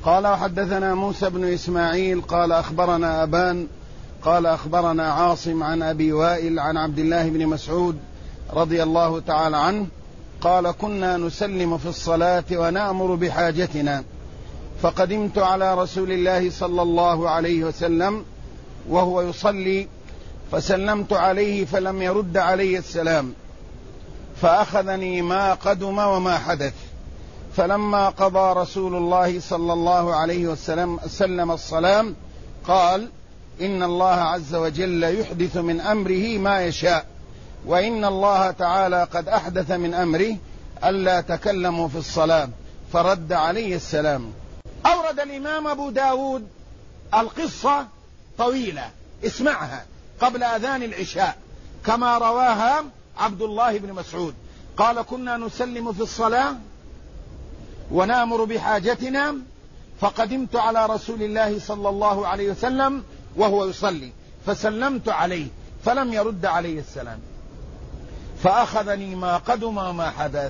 قال وحدثنا موسى بن إسماعيل قال أخبرنا أبان قال أخبرنا عاصم عن أبي وائل عن عبد الله بن مسعود رضي الله تعالى عنه قال كنا نسلم في الصلاة ونأمر بحاجتنا، فقدمت على رسول الله صلى الله عليه وسلم وهو يصلي فسلمت عليه فلم يرد علي السلام، فأخذني ما قدم وما حدث. فلما قضى رسول الله صلى الله عليه وسلم الصلاة قال إن الله عز وجل يحدث من أمره ما يشاء، وإن الله تعالى قد أحدث من أمره ألا تكلموا في الصلاة، فرد علي السلام. أورد الإمام أبو داود القصة طويلة، اسمعها قبل أذان العشاء كما رواها عبد الله بن مسعود. قال كنا نسلم في الصلاة ونأمر بحاجتنا، فقدمت على رسول الله صلى الله عليه وسلم وهو يصلي فسلمت عليه فلم يرد علي السلام، فأخذني ما قدم وما حدث.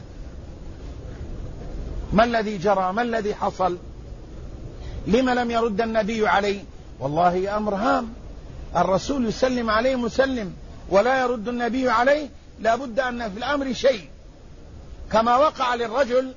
ما الذي جرى؟ ما الذي حصل؟ لما لم يرد النبي عليه؟ والله أمر هام، الرسول يسلم عليه مسلم ولا يرد النبي عليه، لا بد أن في الأمر شيء، كما وقع للرجل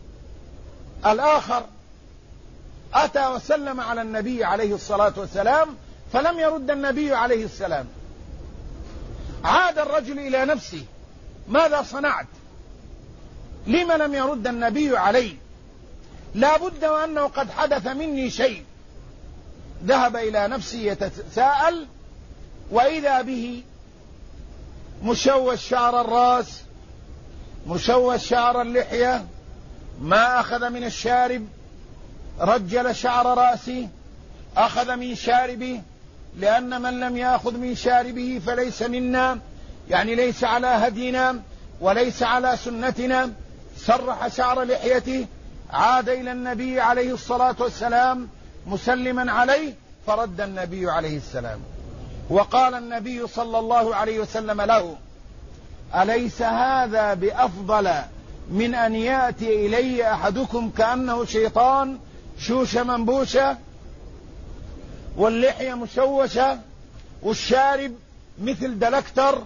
الآخر أتى وسلم على النبي عليه الصلاة والسلام فلم يرد النبي عليه السلام. عاد الرجل إلى نفسه، ماذا صنعت؟ لما لم يرد النبي علي؟ لا بد وأنه قد حدث مني شيء. ذهب إلى نفسه يتساءل، وإذا به مشوش شعر الرأس، مشوش شعر اللحية، ما أخذ من الشارب، رجل شعر رأسه، أخذ من شاربه، لأن من لم يأخذ من شاربه فليس منا، يعني ليس على هدينا وليس على سنتنا. سرح شعر لحيته، عاد إلى النبي عليه الصلاة والسلام مسلما عليه، فرد النبي عليه السلام، وقال النبي صلى الله عليه وسلم له: أليس هذا بأفضل من أن يأتي إلي أحدكم كأنه شيطان، شوشة منبوشة واللحية مشوشة والشارب مثل دلكتر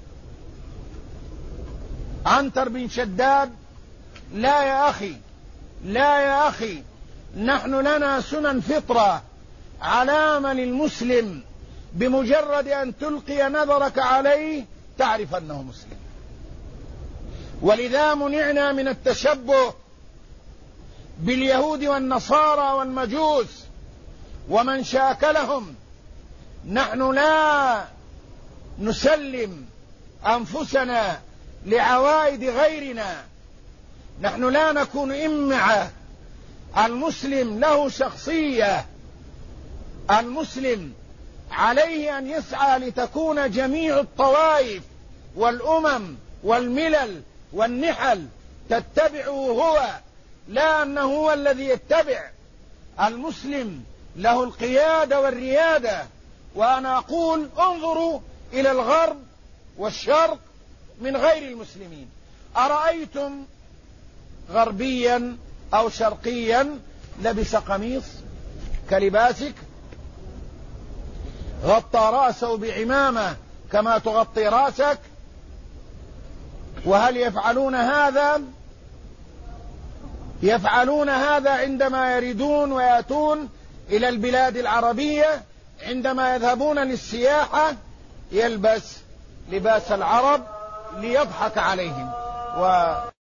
عنتر بن شداد؟ لا يا أخي، لا يا أخي، نحن لنا سنن فطرة علامة للمسلم، بمجرد أن تلقي نظرك عليه تعرف أنه مسلم. ولذا منعنا من التشبه باليهود والنصارى والمجوس ومن شاكلهم. نحن لا نسلم أنفسنا لعوائد غيرنا، نحن لا نكون إمعة. المسلم له شخصية، المسلم عليه أن يسعى لتكون جميع الطوائف والأمم والملل والنحل تتبعه هو، لا أنه هو الذي يتبع. المسلم له القيادة والريادة. وأنا أقول انظروا إلى الغرب والشرق من غير المسلمين، أرأيتم غربيا أو شرقيا لبس قميص كلباسك، غطى رأسه بعمامة كما تغطي رأسك؟ وهل يفعلون هذا؟ يفعلون هذا عندما يريدون ويأتون إلى البلاد العربية، عندما يذهبون للسياحة يلبس لباس العرب ليضحك عليهم.